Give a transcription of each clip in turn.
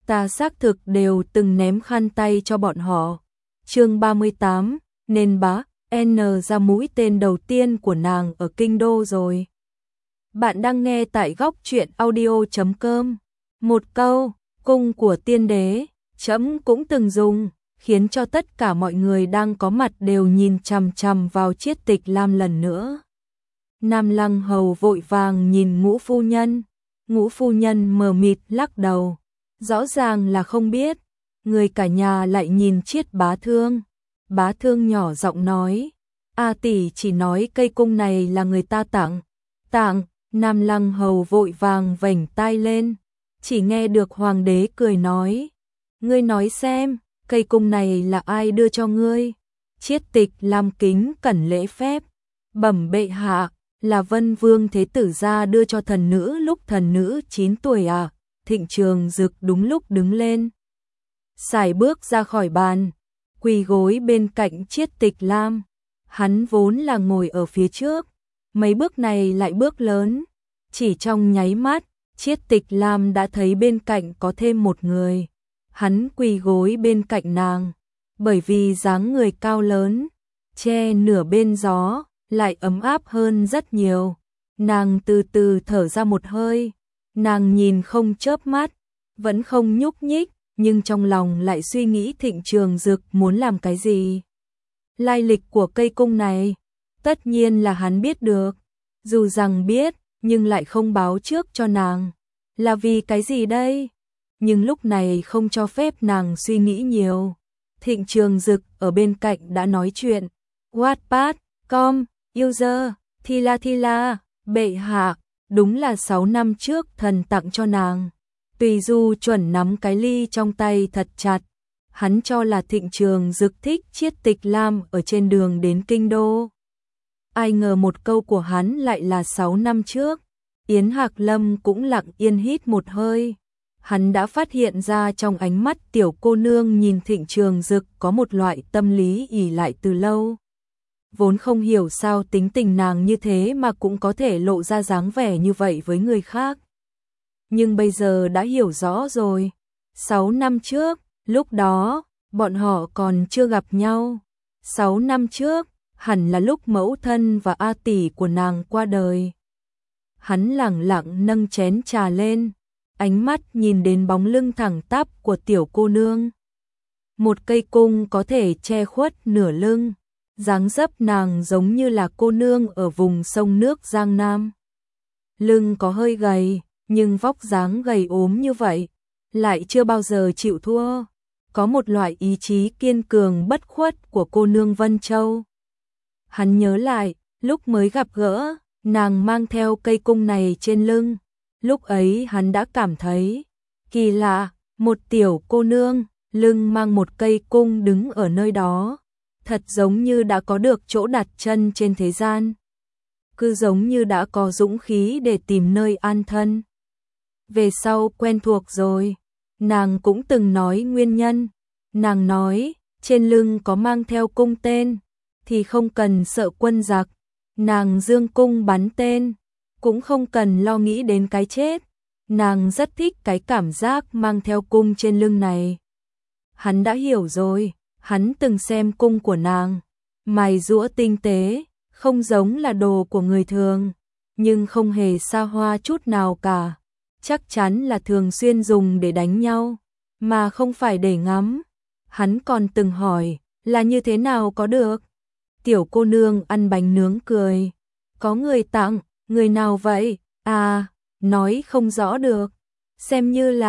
Ta xác thực đều từng ném khăn tay cho bọn họ. Chương 38, nên bá N ra mũi tên đầu tiên của nàng ở kinh đô rồi. Bạn đang nghe tại góc truyện audio.com. Một câu, cung của tiên đế, trẫm cũng từng dùng, khiến cho tất cả mọi người đang có mặt đều nhìn chằm chằm vào Chiết Tịch Lam lần nữa. Nam Lăng Hầu vội vàng nhìn Ngũ phu nhân. Ngũ phu nhân mờ mịt lắc đầu, rõ ràng là không biết. Người cả nhà lại nhìn Chiết Bá Thương. Bá Thương nhỏ giọng nói, A tỷ chỉ nói cây cung này là người ta tặng. Tặng. Nam Lăng Hầu vội vàng vểnh tai lên, chỉ nghe được hoàng đế cười nói, ngươi nói xem, cây cung này là ai đưa cho ngươi? Chiết Tịch Lam kính cẩn lễ phép, bẩm bệ hạ, là Vân Vương Thế Tử gia đưa cho thần nữ lúc thần nữ 9 tuổi à? Thịnh Trường Dực đúng lúc đứng lên, sải bước ra khỏi bàn, quỳ gối bên cạnh Chiết Tịch Lam. Hắn vốn là ngồi ở phía trước, mấy bước này lại bước lớn, chỉ trong nháy mắt, Chiết Tịch Lam đã thấy bên cạnh có thêm một người. Hắn quỳ gối bên cạnh nàng, bởi vì dáng người cao lớn, che nửa bên gió, lại ấm áp hơn rất nhiều. Nàng từ từ thở ra một hơi, nàng nhìn không chớp mắt, vẫn không nhúc nhích, nhưng trong lòng lại suy nghĩ Thịnh Trường Dực muốn làm cái gì. Lai lịch của cây cung này, tất nhiên là hắn biết được, dù rằng biết, nhưng lại không báo trước cho nàng. Là vì cái gì đây? Nhưng lúc này không cho phép nàng suy nghĩ nhiều. Thịnh Trường Dực ở bên cạnh đã nói chuyện. Wattpad.com, user, Thila, bệ hạ, đúng là 6 năm trước thần tặng cho nàng. Tùy Du chuẩn nắm cái ly trong tay thật chặt. Hắn cho là Thịnh Trường Dực thích Chiết Tịch Lam ở trên đường đến kinh đô. Ai ngờ một câu của hắn lại là 6 năm trước. Yến Hạc Lâm cũng lặng yên hít một hơi. Hắn đã phát hiện ra trong ánh mắt tiểu cô nương nhìn Thịnh Trường Dực có một loại tâm lý ỷ lại từ lâu. Vốn không hiểu sao tính tình nàng như thế mà cũng có thể lộ ra dáng vẻ như vậy với người khác. Nhưng bây giờ đã hiểu rõ rồi. 6 năm trước, lúc đó, bọn họ còn chưa gặp nhau. 6 năm trước, hẳn là lúc mẫu thân và A tỷ của nàng qua đời. Hắn lẳng lặng nâng chén trà lên, ánh mắt nhìn đến bóng lưng thẳng tắp của tiểu cô nương. Một cây cung có thể che khuất nửa lưng, dáng dấp nàng giống như là cô nương ở vùng sông nước Giang Nam. Lưng có hơi gầy, nhưng vóc dáng gầy ốm như vậy, lại chưa bao giờ chịu thua. Có một loại ý chí kiên cường bất khuất của cô nương Vân Châu. Hắn nhớ lại, lúc mới gặp gỡ, nàng mang theo cây cung này trên lưng. Lúc ấy hắn đã cảm thấy kỳ lạ, một tiểu cô nương, lưng mang một cây cung đứng ở nơi đó. Thật giống như đã có được chỗ đặt chân trên thế gian. Cứ giống như đã có dũng khí để tìm nơi an thân. Về sau quen thuộc rồi, nàng cũng từng nói nguyên nhân. Nàng nói, trên lưng có mang theo cung tên, thì không cần sợ quân giặc. Nàng dương cung bắn tên, cũng không cần lo nghĩ đến cái chết. Nàng rất thích cái cảm giác mang theo cung trên lưng này. Hắn đã hiểu rồi, hắn từng xem cung của nàng, mài giũa tinh tế, không giống là đồ của người thường, nhưng không hề xa hoa chút nào cả. Chắc chắn là thường xuyên dùng để đánh nhau, mà không phải để ngắm. Hắn còn từng hỏi, là như thế nào có được? Tiểu cô nương ăn bánh nướng cười. Có người tặng, người nào vậy? À, nói không rõ được. Xem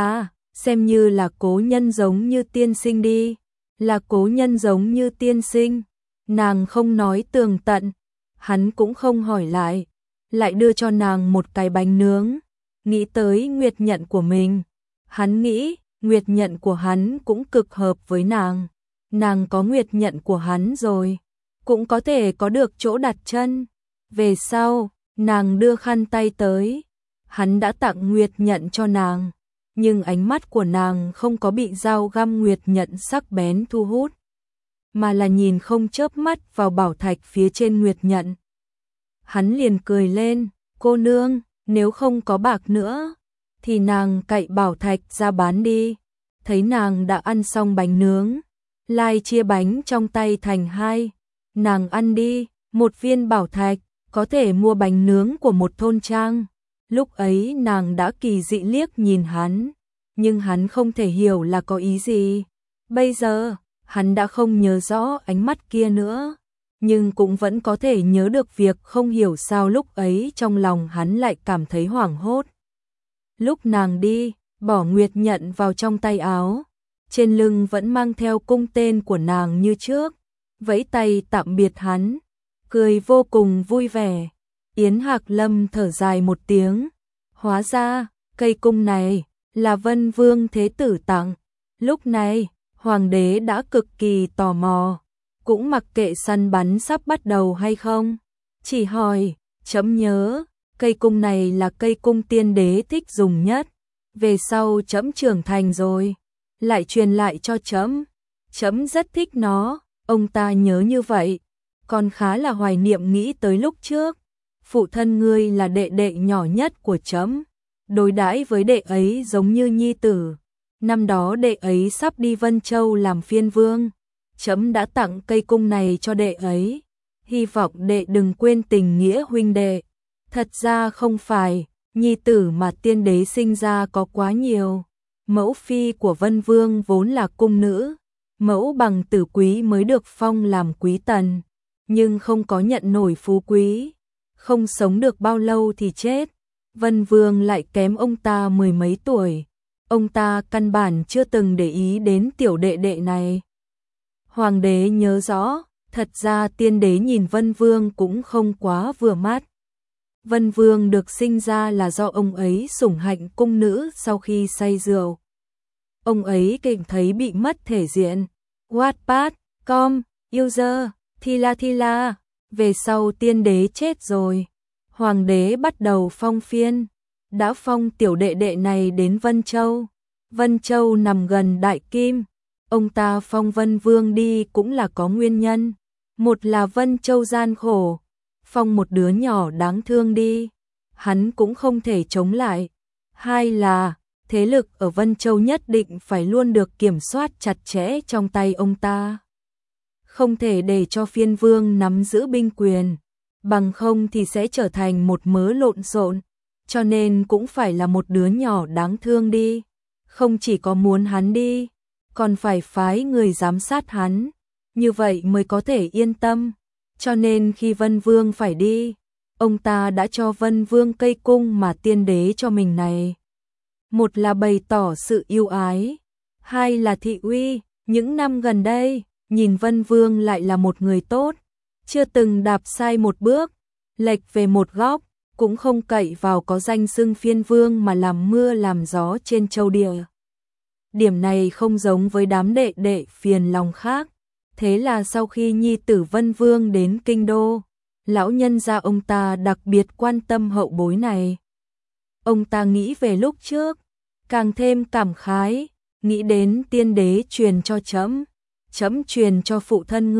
như là cố nhân giống như tiên sinh đi. Là cố nhân giống như tiên sinh. Nàng không nói tường tận. Hắn cũng không hỏi lại. Lại đưa cho nàng một cái bánh nướng. Nghĩ tới nguyệt nhận của mình. Hắn nghĩ, nguyệt nhận của hắn cũng cực hợp với nàng. Nàng có nguyệt nhận của hắn rồi, cũng có thể có được chỗ đặt chân. Về sau, nàng đưa khăn tay tới. Hắn đã tặng nguyệt nhận cho nàng, nhưng ánh mắt của nàng không có bị dao găm nguyệt nhận sắc bén thu hút, mà là nhìn không chớp mắt vào bảo thạch phía trên nguyệt nhận. Hắn liền cười lên, cô nương, nếu không có bạc nữa, thì nàng cậy bảo thạch ra bán đi. thấy nàng đã ăn xong bánh nướng, lại chia bánh trong tay thành hai. Nàng ăn đi, 1 viên bảo thạch, có thể mua bánh nướng của một thôn trang. Lúc ấy nàng đã kỳ dị liếc nhìn hắn, nhưng hắn không thể hiểu là có ý gì. Bây giờ, hắn đã không nhớ rõ ánh mắt kia nữa, nhưng cũng vẫn có thể nhớ được việc không hiểu sao lúc ấy trong lòng hắn lại cảm thấy hoảng hốt. Lúc nàng đi, bỏ nguyệt nhận vào trong tay áo, trên lưng vẫn mang theo cung tên của nàng như trước, vẫy tay tạm biệt hắn, cười vô cùng vui vẻ. Yến Hạc Lâm thở dài một tiếng, hóa ra, cây cung này là Vân Vương Thế Tử tặng. Lúc này, Hoàng đế đã cực kỳ tò mò, cũng mặc kệ săn bắn sắp bắt đầu hay không, chỉ hỏi, trẫm nhớ, cây cung này là cây cung tiên đế thích dùng nhất, về sau trẫm trưởng thành rồi, lại truyền lại cho trẫm, trẫm rất thích nó. Ông ta nhớ như vậy, còn khá là hoài niệm nghĩ tới lúc trước, phụ thân ngươi là đệ đệ nhỏ nhất của trẫm, đối đãi với đệ ấy giống như nhi tử. Năm đó đệ ấy sắp đi Vân Châu làm phiên vương, trẫm đã tặng cây cung này cho đệ ấy, hy vọng đệ đừng quên tình nghĩa huynh đệ. Thật ra không phải, nhi tử mà tiên đế sinh ra có quá nhiều, mẫu phi của Vân Vương vốn là cung nữ, mẫu bằng tử quý mới được phong làm quý tần, nhưng không có nhận nổi phú quý, không sống được bao lâu thì chết. Vân Vương lại kém ông ta 10 mấy tuổi, ông ta căn bản chưa từng để ý đến tiểu đệ đệ này. Hoàng đế nhớ rõ, thật ra tiên đế nhìn Vân Vương cũng không quá vừa mắt. Vân Vương được sinh ra là do ông ấy sủng hạnh cung nữ sau khi say rượu. Ông ấy cảm thấy bị mất thể diện. Wattpad, com, user, Thila, về sau tiên đế chết rồi. Hoàng đế bắt đầu phong phiên, đã phong tiểu đệ đệ này đến Vân Châu. Vân Châu nằm gần Đại Kim, ông ta phong Vân Vương đi cũng là có nguyên nhân. Một là Vân Châu gian khổ, phong một đứa nhỏ đáng thương đi, hắn cũng không thể chống lại. Hai là, thế lực ở Vân Châu nhất định phải luôn được kiểm soát chặt chẽ trong tay ông ta. Không thể để cho phiên vương nắm giữ binh quyền, bằng không thì sẽ trở thành một mớ lộn xộn, cho nên cũng phải là một đứa nhỏ đáng thương đi. Không chỉ có muốn hắn đi, còn phải phái người giám sát hắn, như vậy mới có thể yên tâm. Cho nên khi Vân Vương phải đi, ông ta đã cho Vân Vương cây cung mà tiên đế cho mình này. Một là bày tỏ sự yêu ái, hai là thị uy. Những năm gần đây, nhìn Vân Vương lại là một người tốt, chưa từng đạp sai một bước, lệch về một góc, cũng không cậy vào có danh xưng phiên vương mà làm mưa làm gió trên châu địa. Điểm này không giống với đám đệ đệ phiền lòng khác. Thế là sau khi nhi tử Vân Vương đến kinh đô, lão nhân gia ông ta đặc biệt quan tâm hậu bối này. Ông ta nghĩ về lúc trước, càng thêm cảm khái, nghĩ đến tiên đế truyền cho trẫm, trẫm truyền cho phụ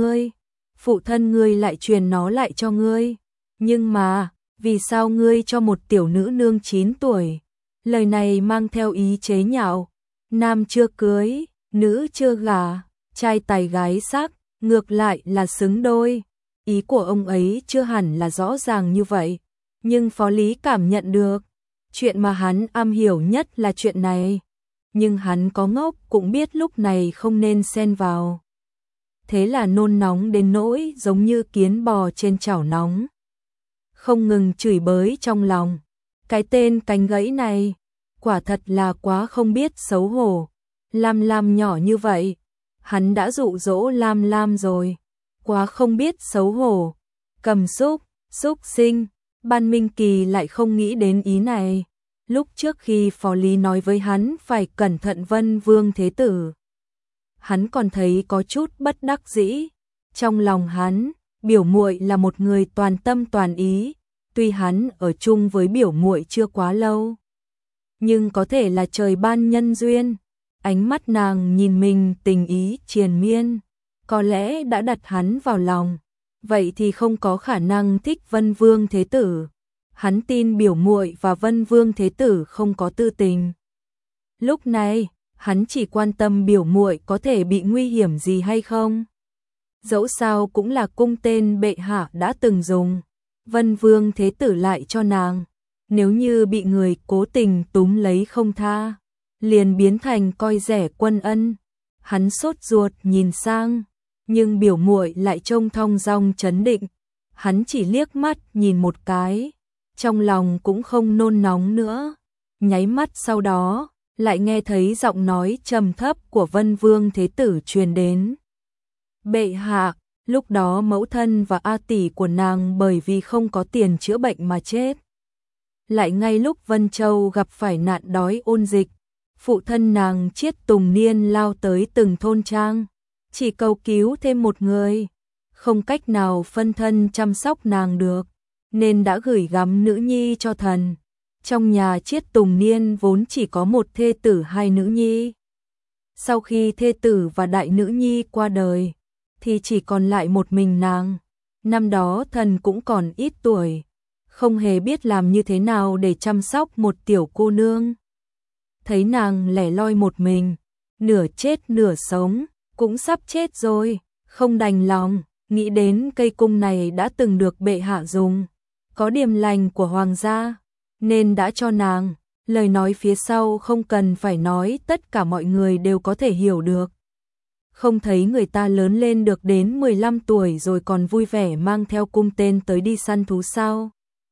thân ngươi lại truyền nó lại cho ngươi. Nhưng mà, vì sao ngươi cho một tiểu nữ nương 9 tuổi? Lời này mang theo ý chế nhạo, nam chưa cưới, nữ chưa gả, trai tài gái sắc, ngược lại là xứng đôi. Ý của ông ấy chưa hẳn là rõ ràng như vậy, nhưng Phó Lý cảm nhận được, chuyện mà hắn am hiểu nhất là chuyện này, nhưng hắn có ngốc cũng biết lúc này không nên xen vào. Thế là nôn nóng đến nỗi giống như kiến bò trên chảo nóng, không ngừng chửi bới trong lòng. Cái tên cánh gãy này, quả thật là quá không biết xấu hổ. Lam Lam nhỏ như vậy, hắn đã dụ dỗ Lam Lam rồi, quá không biết xấu hổ. Cầm xúc sinh, Ban Minh Kỳ lại không nghĩ đến ý này. Lúc trước khi Phó Lý nói với hắn phải cẩn thận Vân Vương Thế Tử, hắn còn thấy có chút bất đắc dĩ. Trong lòng hắn, biểu muội là một người toàn tâm toàn ý, tuy hắn ở chung với biểu muội chưa quá lâu, nhưng có thể là trời ban nhân duyên. Ánh mắt nàng nhìn mình tình ý triền miên, có lẽ đã đặt hắn vào lòng, vậy thì không có khả năng thích Vân Vương Thế Tử. Hắn tin biểu muội và Vân Vương Thế Tử không có tư tình. Lúc này, hắn chỉ quan tâm biểu muội có thể bị nguy hiểm gì hay không. Dẫu sao cũng là cung tên bệ hạ đã từng dùng, Vân Vương Thế Tử lại cho nàng, nếu như bị người cố tình túm lấy không tha, liền biến thành coi rẻ quân ân. Hắn sốt ruột nhìn sang, nhưng biểu muội lại trông thong dong trấn định, hắn chỉ liếc mắt nhìn một cái, trong lòng cũng không nôn nóng nữa. Nháy mắt sau đó, lại nghe thấy giọng nói trầm thấp của Vân Vương Thế Tử truyền đến. Bệ hạ, lúc đó mẫu thân và A tỷ của nàng bởi vì không có tiền chữa bệnh mà chết. Lại ngay lúc Vân Châu gặp phải nạn đói ôn dịch, phụ thân nàng Chiết Tùng Niên lao tới từng thôn trang, chỉ cầu cứu thêm một người, không cách nào phân thân chăm sóc nàng được, nên đã gửi gắm nữ nhi cho thần. Trong nhà Chiết Tùng Niên vốn chỉ có một thê tử hai nữ nhi. Sau khi thê tử và đại nữ nhi qua đời, thì chỉ còn lại một mình nàng. Năm đó thần cũng còn ít tuổi, không hề biết làm như thế nào để chăm sóc một tiểu cô nương. Thấy nàng lẻ loi một mình, nửa chết nửa sống, cũng sắp chết rồi, không đành lòng, nghĩ đến cây cung này đã từng được bệ hạ dùng, có điềm lành của hoàng gia, nên đã cho nàng. Lời nói phía sau không cần phải nói, tất cả mọi người đều có thể hiểu được. Không thấy người ta lớn lên được đến 15 tuổi rồi còn vui vẻ mang theo cung tên tới đi săn thú sao?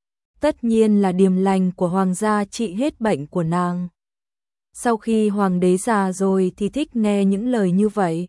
Tất nhiên là điềm lành của hoàng gia trị hết bệnh của nàng. Sau khi hoàng đế già rồi thì thích nghe những lời như vậy.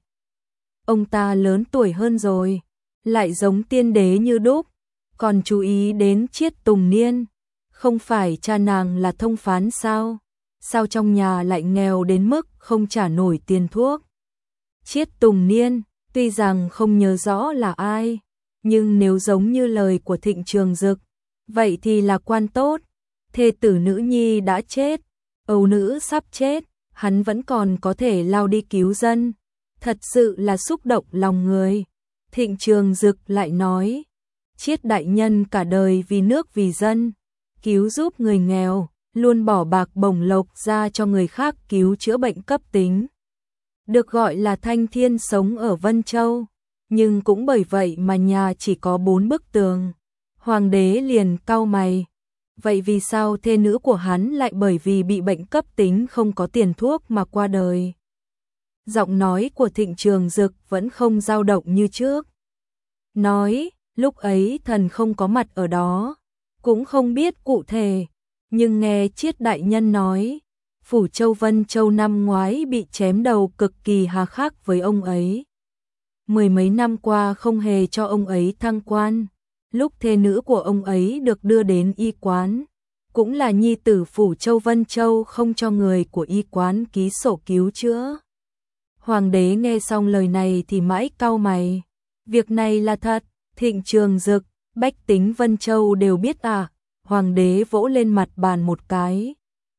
Ông ta lớn tuổi hơn rồi, lại giống tiên đế như đúc, còn chú ý đến Chiết Tùng Niên. Không phải cha nàng là thông phán sao? Sao trong nhà lại nghèo đến mức không trả nổi tiền thuốc? Chiết Tùng Niên, tuy rằng không nhớ rõ là ai, nhưng nếu giống như lời của Thịnh Trường Dực, vậy thì là quan tốt. Thê tử nữ nhi đã chết, âu nữ sắp chết, hắn vẫn còn có thể lao đi cứu dân. Thật sự là xúc động lòng người. Thịnh Trường Dực lại nói, Chiết đại nhân cả đời vì nước vì dân, cứu giúp người nghèo, luôn bỏ bạc bổng lộc ra cho người khác cứu chữa bệnh cấp tính. Được gọi là thanh thiên sống ở Vân Châu, nhưng cũng bởi vậy mà nhà chỉ có 4 bức tường. Hoàng đế liền cau mày, vậy vì sao thê nữ của hắn lại bởi vì bị bệnh cấp tính không có tiền thuốc mà qua đời? Giọng nói của Thịnh Trường Dực vẫn không dao động như trước. Nói, lúc ấy thần không có mặt ở đó, cũng không biết cụ thể, nhưng nghe Chiết đại nhân nói, phủ Châu Vân Châu năm ngoái bị chém đầu cực kỳ hà khắc với ông ấy. 10 mấy năm qua không hề cho ông ấy thăng quan, lúc thê nữ của ông ấy được đưa đến y quán, cũng là nhi tử phủ Châu Vân Châu không cho người của y quán ký sổ cứu chữa. Hoàng đế nghe xong lời này thì mãi cau mày, việc này là thật? Thịnh Trường Dực, bách tính Vân Châu đều biết à? Hoàng đế vỗ lên mặt bàn một cái.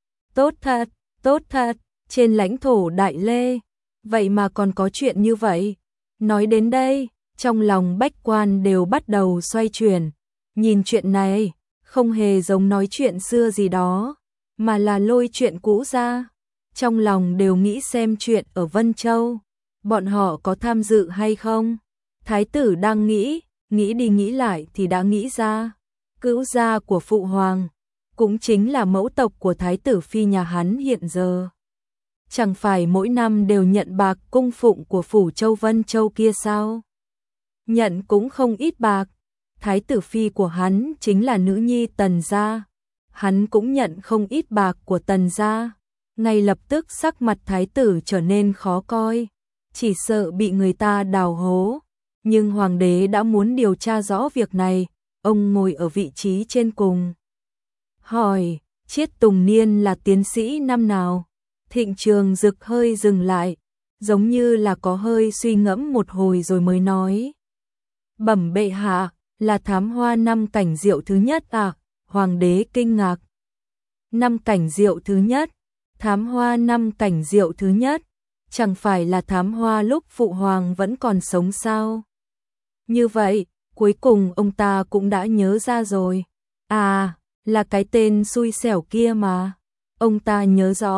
Tốt thật, trên lãnh thổ Đại Lê, vậy mà còn có chuyện như vậy. Nói đến đây, trong lòng bách quan đều bắt đầu xoay chuyển, nhìn chuyện này, không hề giống nói chuyện xưa gì đó, mà là lôi chuyện cũ ra. Trong lòng đều nghĩ xem chuyện ở Vân Châu, bọn họ có tham dự hay không. Thái tử đang nghĩ đi nghĩ lại thì đã nghĩ ra, cữu gia của phụ hoàng, cũng chính là mẫu tộc của thái tử phi nhà hắn hiện giờ. Chẳng phải mỗi năm đều nhận bạc cung phụng của phủ Châu Vân Châu kia sao? Nhận cũng không ít bạc, thái tử phi của hắn chính là nữ nhi Tần gia, hắn cũng nhận không ít bạc của Tần gia. Ngay lập tức sắc mặt thái tử trở nên khó coi, chỉ sợ bị người ta đào hố. Nhưng hoàng đế đã muốn điều tra rõ việc này, ông ngồi ở vị trí trên cùng. Hỏi, Chiết Tùng Niên là tiến sĩ năm nào? Thịnh Trường Dực hơi dừng lại, giống như là có hơi suy ngẫm một hồi rồi mới nói. Bẩm bệ hạ, là thám hoa năm cảnh diệu thứ nhất à? Hoàng đế kinh ngạc. Năm cảnh diệu thứ nhất? Thám hoa năm cảnh diệu thứ nhất? Chẳng phải là thám hoa lúc phụ hoàng vẫn còn sống sao? Như vậy, cuối cùng ông ta cũng đã nhớ ra rồi. À, là cái tên xui xẻo kia mà. Ông ta nhớ rõ,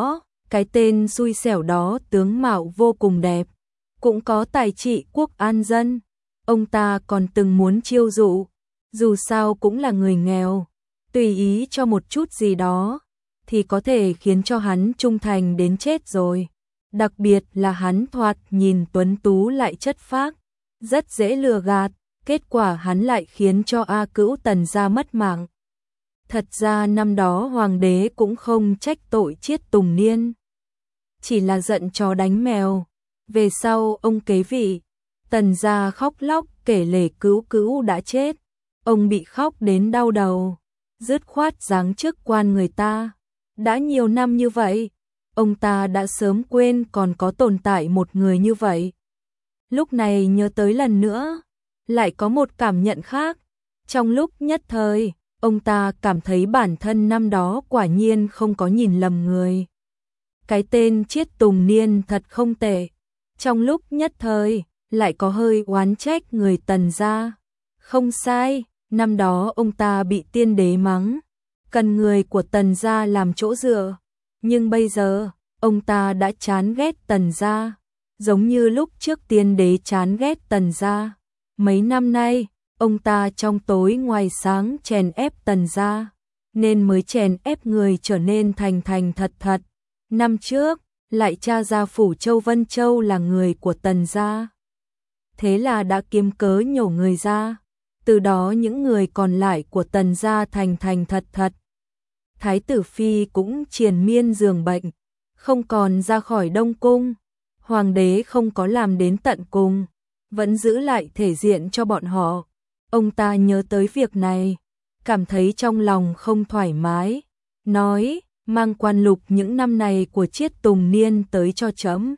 Cái tên xui xẻo đó tướng mạo vô cùng đẹp, cũng có tài trị quốc an dân. Ông ta còn từng muốn chiêu dụ, dù sao cũng là người nghèo, tùy ý cho một chút gì đó, thì có thể khiến cho hắn trung thành đến chết rồi. Đặc biệt là hắn thoạt nhìn tuấn tú lại chất phác, rất dễ lừa gạt, kết quả hắn lại khiến cho A Cữu Tần gia mất mạng. Thật ra năm đó hoàng đế cũng không trách tội Chiết Tùng Niên, chỉ là giận chó đánh mèo. Về sau ông kế vị, Tần gia khóc lóc kể lể Cữu Cữu đã chết, ông bị khóc đến đau đầu, dứt khoát giáng chức quan người ta. Đã nhiều năm như vậy, ông ta đã sớm quên còn có tồn tại một người như vậy. Lúc này nhớ tới lần nữa, lại có một cảm nhận khác. Trong lúc nhất thời, ông ta cảm thấy bản thân năm đó quả nhiên không có nhìn lầm người. Cái tên Chiết Tùng Niên thật không tệ. Trong lúc nhất thời, lại có hơi oán trách người Tần gia. Không sai, năm đó ông ta bị tiên đế mắng, cần người của Tần gia làm chỗ dựa. Nhưng bây giờ, ông ta đã chán ghét Tần gia, giống như lúc trước tiên đế chán ghét Tần gia. Mấy năm nay, ông ta trong tối ngoài sáng chèn ép Tần gia, nên mới chèn ép người trở nên thành thật thật. Năm trước, lại tra ra phủ Châu Vân Châu là người của Tần gia. Thế là đã kiếm cớ nhổ người ra. Từ đó những người còn lại của Tần gia thành thật thật. Thái tử phi cũng triền miên giường bệnh, không còn ra khỏi Đông cung. Hoàng đế không có làm đến tận cùng, vẫn giữ lại thể diện cho bọn họ. Ông ta nhớ tới việc này, cảm thấy trong lòng không thoải mái, nói: mang quan lục những năm này của Chiết Tùng Niên tới cho trẫm.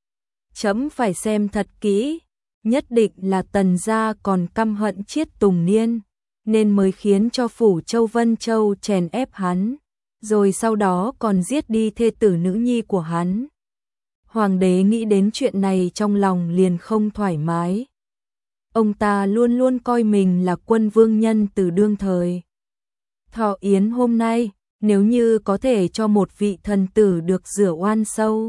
Trẫm phải xem thật kỹ, nhất định là Tần gia còn căm hận Chiết Tùng Niên, nên mới khiến cho phủ Châu Vân Châu chèn ép hắn, rồi sau đó còn giết đi thê tử nữ nhi của hắn. Hoàng đế nghĩ đến chuyện này trong lòng liền không thoải mái. Ông ta luôn luôn coi mình là quân vương nhân từ đương thời. Thọ yến hôm nay, nếu như có thể cho một vị thần tử được rửa oan sâu,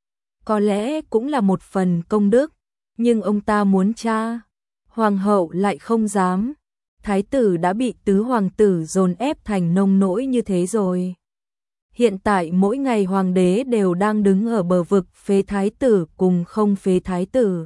có lẽ cũng là một phần công đức, nhưng ông ta muốn tra, hoàng hậu lại không dám. Thái tử đã bị tứ hoàng tử dồn ép thành nông nỗi như thế rồi. Hiện tại mỗi ngày hoàng đế đều đang đứng ở bờ vực phế thái tử cùng không phế thái tử.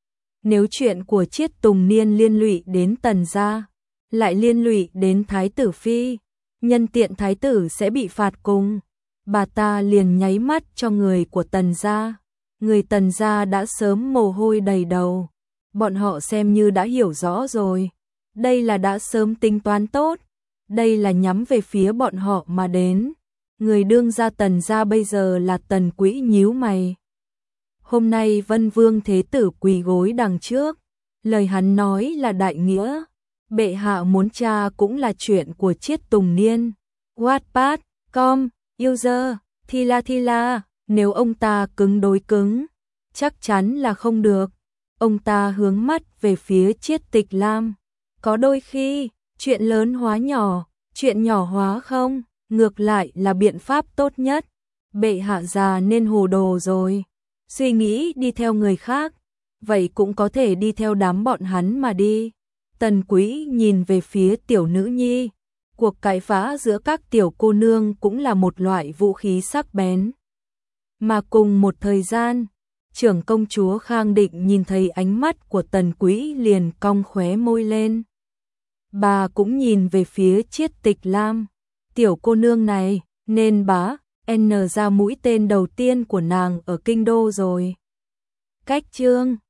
Nếu chuyện của Chiết Tùng Niên liên lụy đến Tần gia, lại liên lụy đến thái tử phi, nhân tiện thái tử sẽ bị phạt cùng. Bà ta liền nháy mắt cho người của Tần gia. Người Tần gia đã sớm mồ hôi đầy đầu. Bọn họ xem như đã hiểu rõ rồi. Đây là đã sớm tính toán tốt. Đây là nhắm về phía bọn họ mà đến. Người đương gia Tần gia bây giờ là Tần Quỹ nhíu mày. Hôm nay Vân Vương Thế Tử quỳ gối đằng trước. Lời hắn nói là đại nghĩa. Bệ hạ muốn tra cũng là chuyện của Chiết Tùng Niên. Wattpad, com, user, Thila, nếu ông ta cứng đối cứng, chắc chắn là không được. Ông ta hướng mắt về phía Chiết Tịch Lam. Có đôi khi, chuyện lớn hóa nhỏ, chuyện nhỏ hóa không, ngược lại là biện pháp tốt nhất. Bệ hạ già nên hồ đồ rồi, suy nghĩ đi theo người khác, vậy cũng có thể đi theo đám bọn hắn mà đi. Tần Quý nhìn về phía tiểu nữ nhi, cuộc cãi vã giữa các tiểu cô nương cũng là một loại vũ khí sắc bén. Mà cùng một thời gian, trưởng công chúa Khang Định nhìn thấy ánh mắt của Tần Quý liền cong khóe môi lên. Bà cũng nhìn về phía Chiết Tịch Lam, tiểu cô nương này nên bá N ra mũi tên đầu tiên của nàng ở kinh đô rồi. Cách chương